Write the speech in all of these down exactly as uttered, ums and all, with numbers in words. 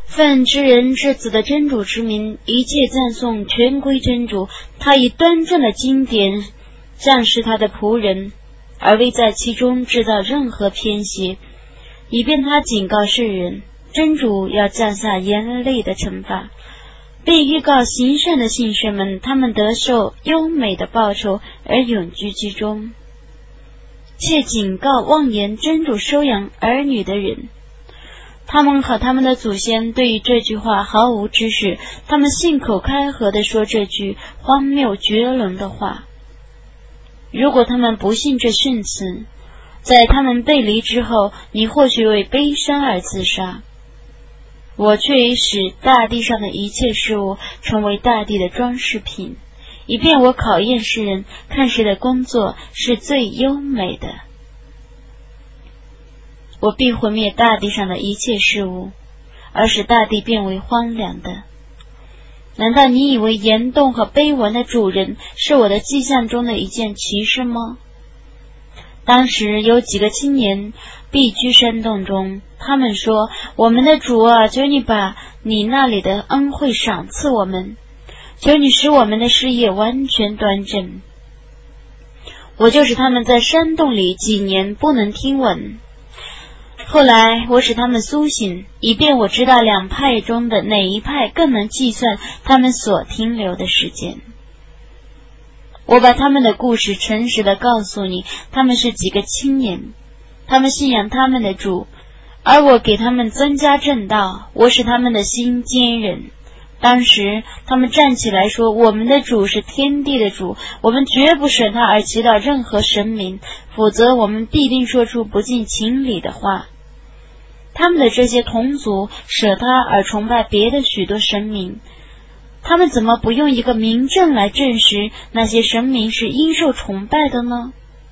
奉知人知子的真主之名，一切赞颂全归真主。他以端正的经典降示他的仆人，而未在其中制造任何偏斜，以便他警告世人，真主要降下严厉的惩罚，并预告行善的信士们，他们得受优美的报酬而永居其中。且警告妄言真主收养儿女的人，他们和他们的祖先对于这句话毫无知识，他们信口开河地说这句荒谬绝伦的话。如果他们不信这训词，在他们背离之后，你或许为悲伤而自杀。我却使大地上的一切事物成为大地的装饰品，以便我考验世人，看谁的工作是最优美的。我必毁灭大地上的一切事物，而使大地变为荒凉的。难道你以为岩洞和碑文的主人是我的迹象中的一件奇事吗？当时有几个青年避居山洞中，他们说，我们的主啊，求你把你那里的恩惠赏赐我们，求你使我们的事业完全端正。我就使他们在山洞里几年不能听闻，后来我使他们苏醒，以便我知道两派中的哪一派更能计算他们所停留的时间。我把他们的故事诚实地告诉你，他们是几个青年，他们信仰他们的主，而我给他们增加正道，我使他们的心坚韧。当时他们站起来说，我们的主是天地的主，我们绝不舍他而祈祷任何神明，否则我们必定说出不近情理的话。他们的这些同族舍他而崇拜别的许多神明，他们怎么不用一个明证来证实那些神明是应受崇拜的呢？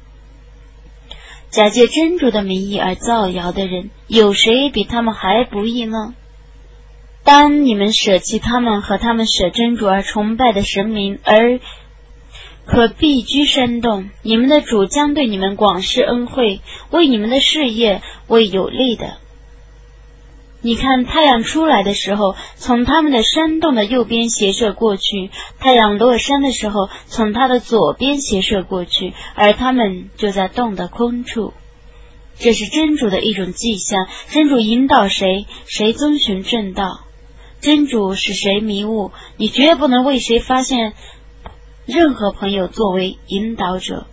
假借真主的名义而造谣的人，有谁比他们还不义呢？当你们舍弃他们和他们舍真主而崇拜的神明，而可避居山洞，你们的主将对你们广施恩惠，为你们的事业为有利的。你看太阳出来的时候，从他们的山洞的右边斜射过去，太阳落山的时候，从他的左边斜射过去，而他们就在洞的空处。这是真主的一种迹象，真主引导谁，谁遵循正道。真主使谁迷雾，你绝不能为谁发现任何朋友作为引导者。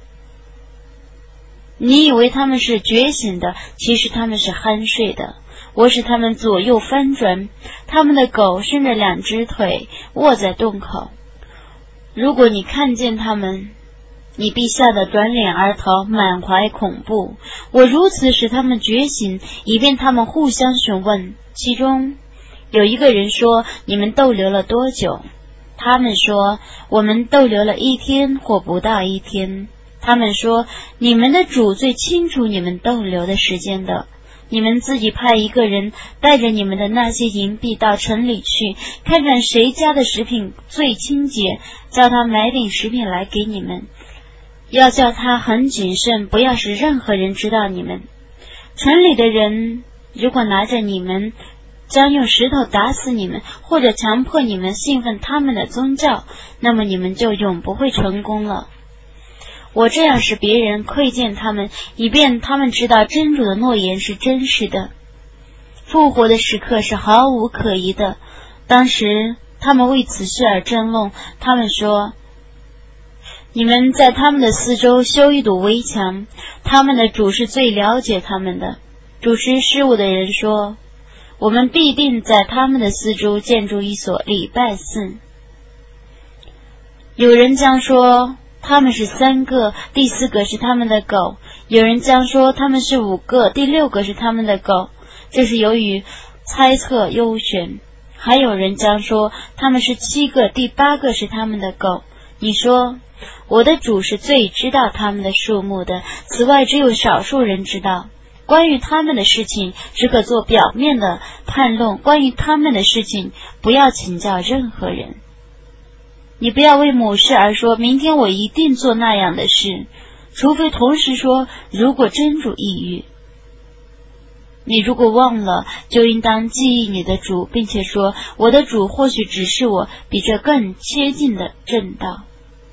你以为他们是觉醒的，其实他们是酣睡的。我使他们左右翻转，他们的狗伸着两只腿卧在洞口。如果你看见他们，你必吓得转脸而逃，满怀恐怖。我如此使他们觉醒，以便他们互相询问。其中有一个人说，你们逗留了多久？他们说，我们逗留了一天或不到一天。他们说，你们的主最清楚你们逗留的时间的。你们自己派一个人带着你们的那些银币到城里去，看看谁家的食品最清洁，叫他买点食品来给你们，要叫他很谨慎，不要使任何人知道你们。城里的人如果拿着你们，将用石头打死你们，或者强迫你们信奉他们的宗教，那么你们就永不会成功了。我这样使别人窥见他们，以便他们知道真主的诺言是真实的，复活的时刻是毫无可疑的。当时他们为此事而争论，他们说，你们在他们的四周修一堵围墙，他们的主是最了解他们的。主持事务的人说，我们必定在他们的四周建筑一所礼拜寺。有人将说他们是三个，第四个是他们的狗；有人将说他们是五个，第六个是他们的狗。这是由于猜测优选。还有人将说他们是七个，第八个是他们的狗。你说，我的主是最知道他们的数目的，此外只有少数人知道。关于他们的事情，只可做表面的判论，关于他们的事情，不要请教任何人。你不要为某事而说，明天我一定做那样的事，除非同时说，如果真主抑郁。 你如果忘了，就应当记忆你的主，并且说，我的主或许指示我比这更接近的正道。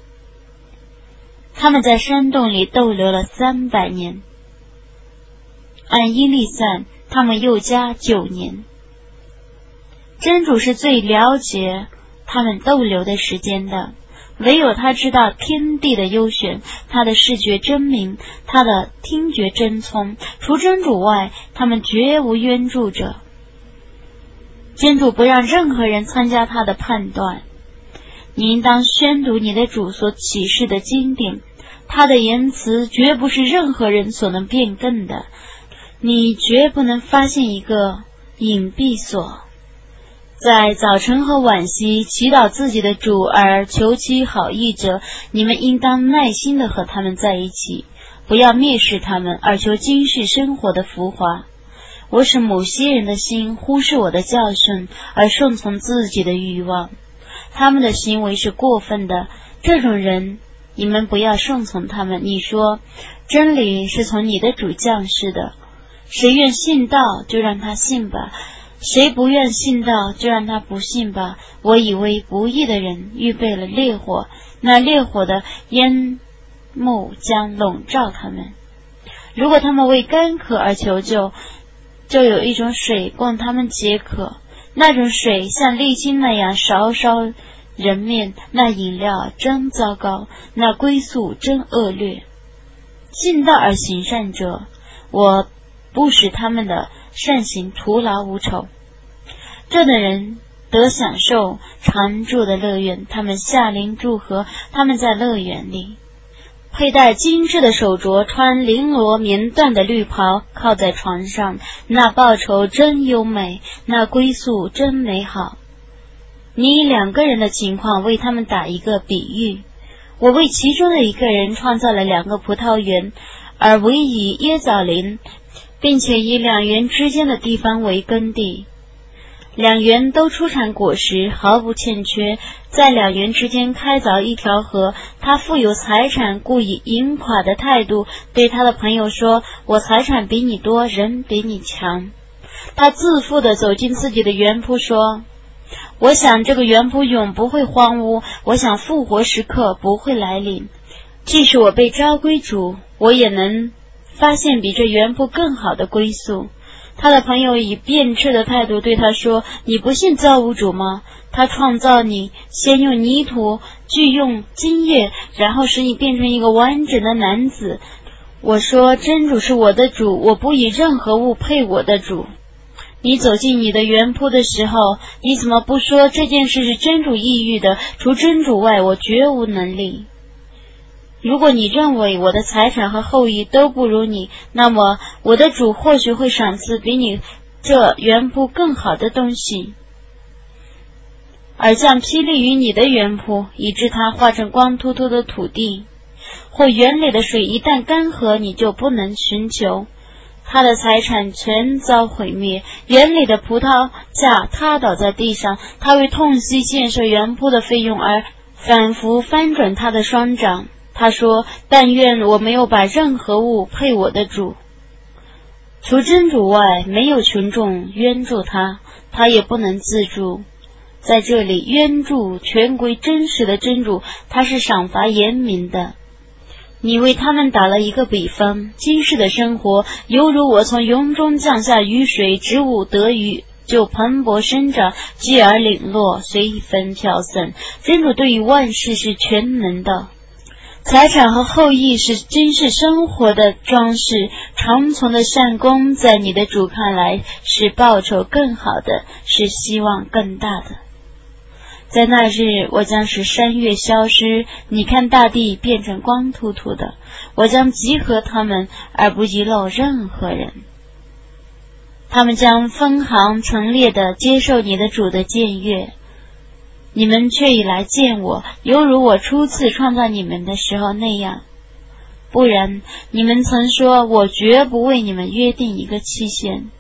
他们在山洞里逗留了三百年，按阴历算，他们又加九年。真主是最了解他们逗留的时间的，唯有他知道天地的优选，他的视觉真明，他的听觉真聪。除真主外，他们绝无冤助者。真主不让任何人参加他的判断。你应当宣读你的主所启示的经典，他的言辞绝不是任何人所能变更的。你绝不能发现一个隐蔽所。在早晨和晚夕祈祷自己的主而求其好意者，你们应当耐心地和他们在一起，不要蔑视他们而求今世生活的浮华。我使某些人的心忽视我的教训而顺从自己的欲望，他们的行为是过分的，这种人你们不要顺从他们。你说真理是从你的主降世的，谁愿信道就让他信吧，谁不愿信道就让他不信吧。我以为不义的人预备了烈火，那烈火的烟幕将笼罩他们。如果他们为干渴而求救，就有一种水供他们解渴，那种水像沥青那样稍稍人面，那饮料真糟糕，那归宿真恶劣。信道而行善者，我不使他们的善行徒劳无酬。这等人得享受常住的乐园，他们下临祝贺，他们在乐园里佩戴精致的手镯，穿绫罗棉缎的绿袍，靠在床上，那报酬真优美，那归宿真美好。你以两个人的情况为他们打一个比喻，我为其中的一个人创造了两个葡萄园，而唯以椰枣林，并且以两园之间的地方为耕地。两园都出产果实，毫不欠缺。在两园之间开凿一条河，他富有财产，故以盈垮的态度对他的朋友说，我财产比你多，人比你强。他自负地走进自己的园圃说，我想这个园圃永不会荒芜，我想复活时刻不会来临。即使我被召归主，我也能发现比这园圃更好的归宿。他的朋友以辩斥的态度对他说，你不信造物主吗？他创造你，先用泥土，具用精液，然后使你变成一个完整的男子。我说真主是我的主，我不以任何物配我的主。你走进你的园圃的时候，你怎么不说这件事是真主抑郁的？除真主外，我绝无能力。如果你认为我的财产和后裔都不如你，那么我的主或许会赏赐比你这园圃更好的东西，而降霹雳于你的园圃，以致它化成光秃秃的土地。或园里的水一旦干涸，你就不能寻求，他的财产全遭毁灭，园里的葡萄架塌倒在地上，他为痛惜建设园圃的费用而反复翻转他的双掌。他说，但愿我没有把任何物配我的主。除真主外，没有群众援助他，他也不能自助。在这里，援助全归真实的真主，他是赏罚严明的。你为他们打了一个比方，今世的生活犹如我从云中降下雨水，植物得雨就蓬勃生长，继而零落，随风飘散。真主对于万事是全能的。财产和后裔是今世生活的装饰，长存的善功在你的主看来是报酬更好的，是希望更大的。在那日，我将使山岳消失，你看大地变成光秃秃的，我将集合他们，而不遗漏任何人。他们将分行陈列地接受你的主的僭越，你们却已来见我，犹如我初次创造你们的时候那样。不然，你们曾说，我绝不为你们约定一个期限。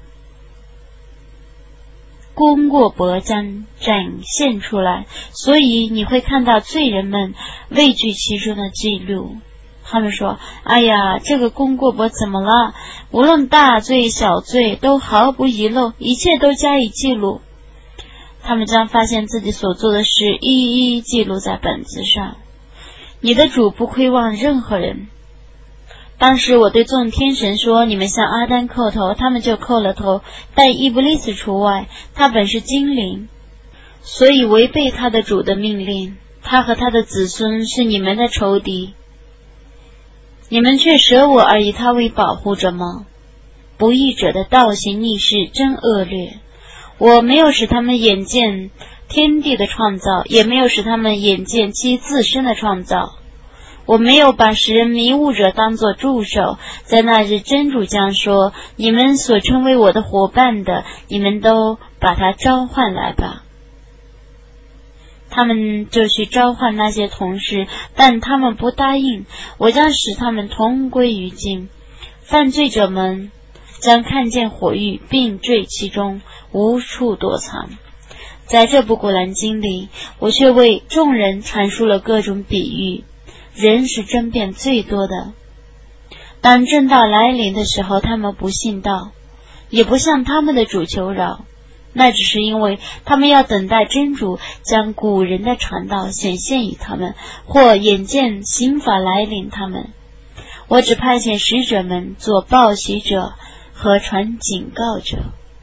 功过簿将展现出来，所以你会看到罪人们畏惧其中的记录。 他们说，哎呀，这个公过伯怎么了？无论大罪小罪都毫不遗漏，一切都加以记录。他们将发现自己所做的事一一记录在本子上。你的主不亏望任何人。当时我对众天神说，你们向阿丹叩头，他们就叩了头，但伊布利斯除外，他本是精灵，所以违背他的主的命令，他和他的子孙是你们的仇敌。你们却舍我而以他为保护者吗？不义者的倒行逆施真恶劣。我没有使他们眼见天地的创造，也没有使他们眼见其自身的创造。我没有把使人迷雾者当作助手。在那日真主将说，你们所称为我的伙伴的，你们都把他召唤来吧。他们就去召唤那些同事，但他们不答应。我将使他们同归于尽。犯罪者们将看见火狱，并坠其中，无处躲藏。在这部古兰经里，我却为众人阐述了各种比喻。人是争辩最多的。当正道来临的时候，他们不信道，也不向他们的主求饶，那只是因为他们要等待真主将古人的传道显现于他们，或眼见刑法来临他们。我只派遣使者们做报喜者和传警告者，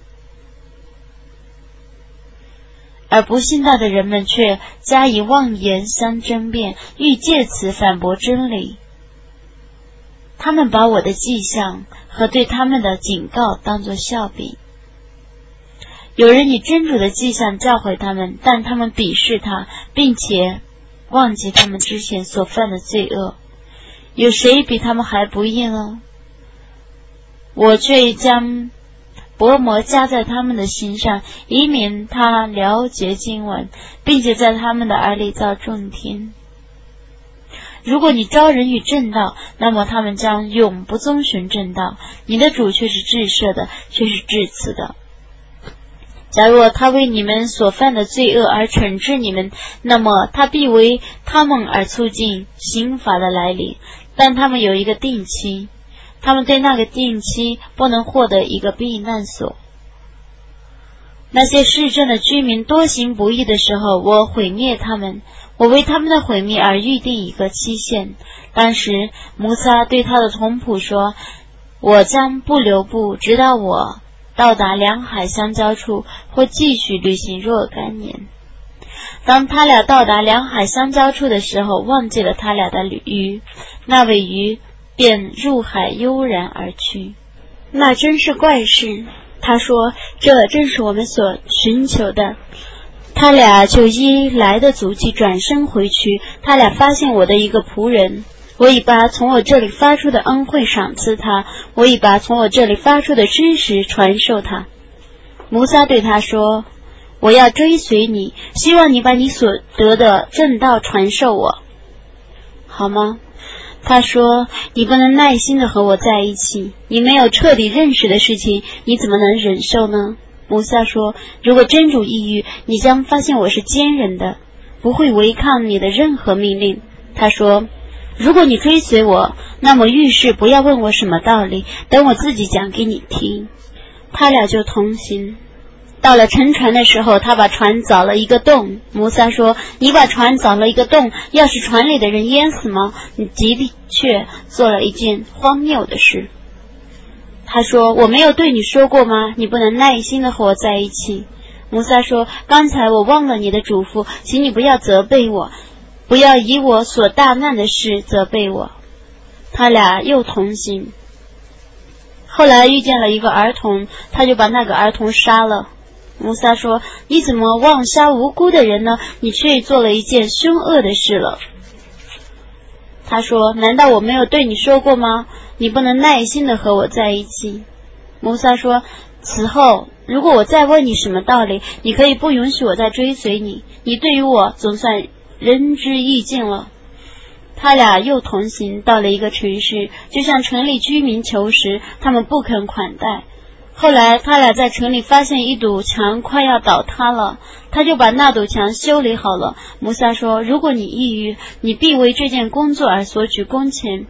而不信道的人们却加以妄言相争辩，欲借此反驳真理。他们把我的迹象和对他们的警告当作笑柄。有人以真主的迹象教诲他们，但他们鄙视他，并且忘记他们之前所犯的罪恶。有谁比他们还不义呢？我却将薄膜加在他们的心上，以免他了解经文，并且在他们的耳里造众听。如果你招人与正道，那么他们将永不遵循正道。你的主却是至赦的，却是至慈的。假若他为你们所犯的罪恶而惩治你们，那么他必为他们而促进刑罚的来临，但他们有一个定期，他们对那个定期不能获得一个避难所。那些市镇的居民多行不义的时候，我毁灭他们，我为他们的毁灭而预定一个期限。当时摩萨对他的同仆说，我将不留步，直到我到达两海相交处，或继续旅行若干年。当他俩到达两海相交处的时候，忘记了他俩的鱼，那尾鱼便入海悠然而去。 那真是怪事。他说，这正是我们所寻求的。他俩就依来的足迹转身回去。他俩发现我的一个仆人，我已把从我这里发出的恩惠赏赐他，我已把从我这里发出的知识传授他。摩萨对他说，我要追随你，希望你把你所得的正道传授我，好吗？他说，你不能耐心地和我在一起，你没有彻底认识的事情，你怎么能忍受呢？摩萨说，如果真主抑郁，你将发现我是坚忍的，不会违抗你的任何命令。他说，如果你追随我，那么遇事不要问我什么道理，等我自己讲给你听。他俩就同行。到了沉船的时候，他把船凿了一个洞。摩萨说，你把船凿了一个洞，要是船里的人淹死吗？你的确做了一件荒谬的事。他说，我没有对你说过吗？你不能耐心地和我在一起。摩萨说，刚才我忘了你的嘱咐，请你不要责备我，不要以我所大难的事责备我。他俩又同行。后来遇见了一个儿童，他就把那个儿童杀了。摩萨说，你怎么妄杀无辜的人呢？你却做了一件凶恶的事了。他说，难道我没有对你说过吗？你不能耐心地和我在一起。摩萨说，此后如果我再问你什么道理，你可以不允许我再追随你，你对于我总算仁至义尽了。他俩又同行到了一个城市，就向城里居民求食，他们不肯款待。后来他俩在城里发现一堵墙快要倒塌了，他就把那堵墙修理好了。摩萨说，如果你抑郁，你必为这件工作而索取工钱，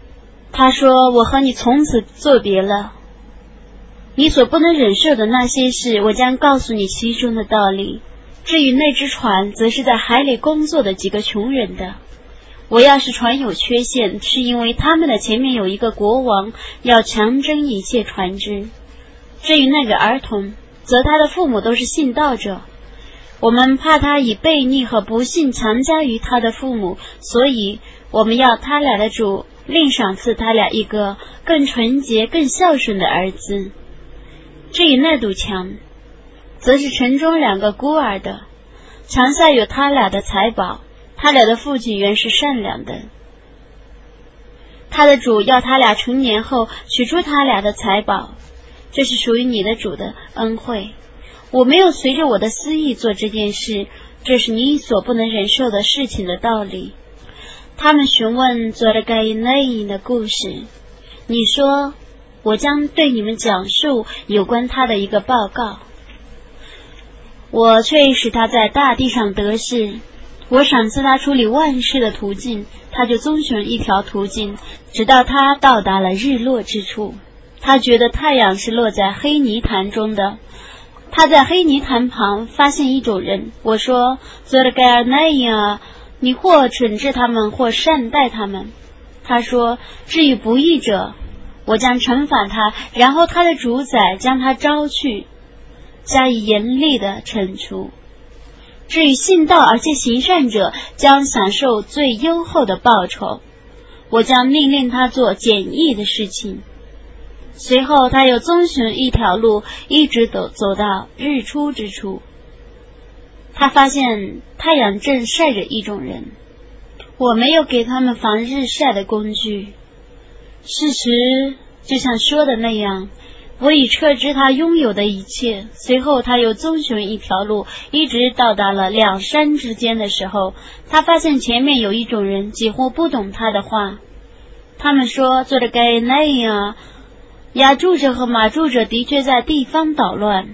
他说，我和你从此作别了，你所不能忍受的那些事，我将告诉你其中的道理。至于那只船，则是在海里工作的几个穷人的。我要是船有缺陷，是因为他们的前面有一个国王要强征一切船只。至于那个儿童，则他的父母都是信道者，我们怕他以悖逆和不信强加于他的父母，所以我们要他俩的主另赏赐他俩一个更纯洁更孝顺的儿子。至于那堵墙，则是城中两个孤儿的，墙下有他俩的财宝，他俩的父亲原是善良的。他的主要他俩成年后取出他俩的财宝，这是属于你的主的恩惠。我没有随着我的私意做这件事，这是你所不能忍受的事情的道理。他们询问做了该内的故事，你说我将对你们讲述有关他的一个报告。我却使他在大地上得势，我赏赐他处理万事的途径，他就遵循一条途径，直到他到达了日落之处。他觉得太阳是落在黑泥潭中的，他在黑泥潭旁发现一种人。我说，做了盖尔奈亚，你或惩治他们，或善待他们。他说，至于不义者，我将惩罚他，然后他的主宰将他招去，加以严厉的惩处。至于信道而且行善者，将享受最优厚的报酬。我将命令他做简易的事情。随后他又遵循一条路，一直走走到日出之处。他发现太阳正晒着一种人，我没有给他们防日晒的工具。事实就像说的那样，我已撤知他拥有的一切。随后他又遵循一条路，一直到达了两山之间的时候，他发现前面有一种人几乎不懂他的话。他们说，做的该那样，亚住者和马住者的确在地方捣乱。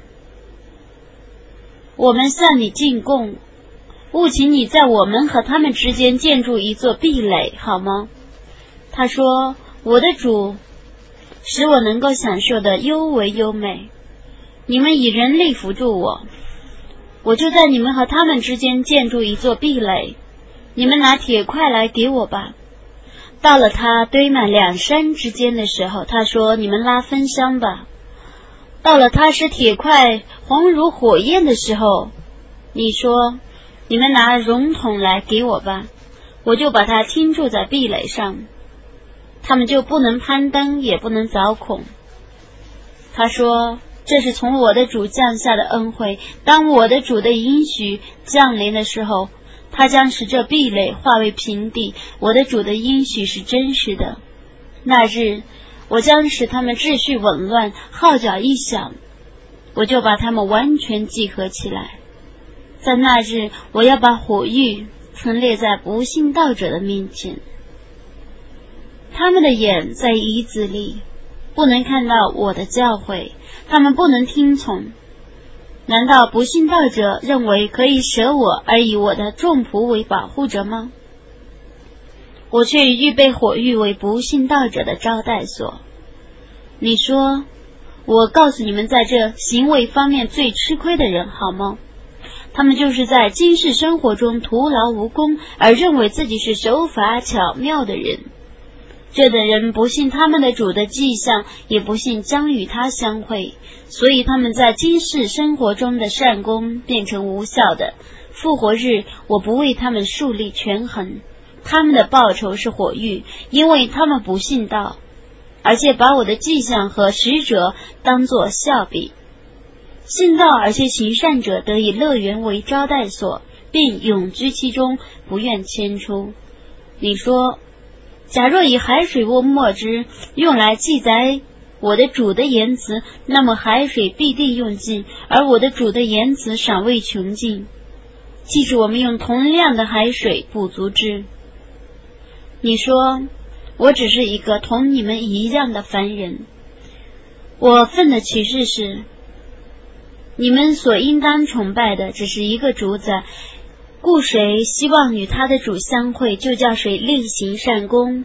我们向你进贡，务请你在我们和他们之间建筑一座壁垒，好吗？他说，我的主使我能够享受的优为优美，你们以人力辅助我，我就在你们和他们之间建筑一座壁垒。你们拿铁块来给我吧。到了他堆满两山之间的时候，他说，你们拉分香吧。到了他使铁块红如火焰的时候，你说，你们拿熔桶来给我吧，我就把它钉住在壁垒上，他们就不能攀登，也不能凿孔。他说，这是从我的主降下的恩惠，当我的主的应许降临的时候，他将使这壁垒化为平地。我的主的应许是真实的。那日我将使他们秩序紊乱，号角一响，我就把他们完全集合起来。在那日，我要把火狱陈列在不信道者的面前，他们的眼在椅子里，不能看到我的教诲，他们不能听从。难道不信道者认为可以舍我而以我的众仆为保护者吗？我却预备火狱为不信道者的招待所。你说，我告诉你们在这行为方面最吃亏的人，好吗？他们就是在今世生活中徒劳无功，而认为自己是手法巧妙的人。这等人不信他们的主的迹象，也不信将与他相会，所以他们在今世生活中的善功变成无效的。复活日，我不为他们树立权衡，他们的报酬是火狱，因为他们不信道，而且把我的迹象和使者当作笑柄。信道而且行善者得以乐园为招待所，并永居其中，不愿迁出。你说，假若以海水或墨汁用来记载我的主的言辞，那么海水必定用尽，而我的主的言辞尚未穷尽。即使我们用同样的海水补足之。你说，我只是一个同你们一样的凡人。我奉的启示是，你们所应当崇拜的只是一个主宰，故谁希望与他的主相会，就叫谁力行善功。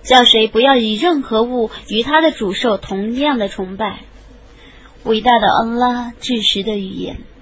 叫谁不要以任何物与他的主受同样的崇拜。伟大的安拉至实的语言。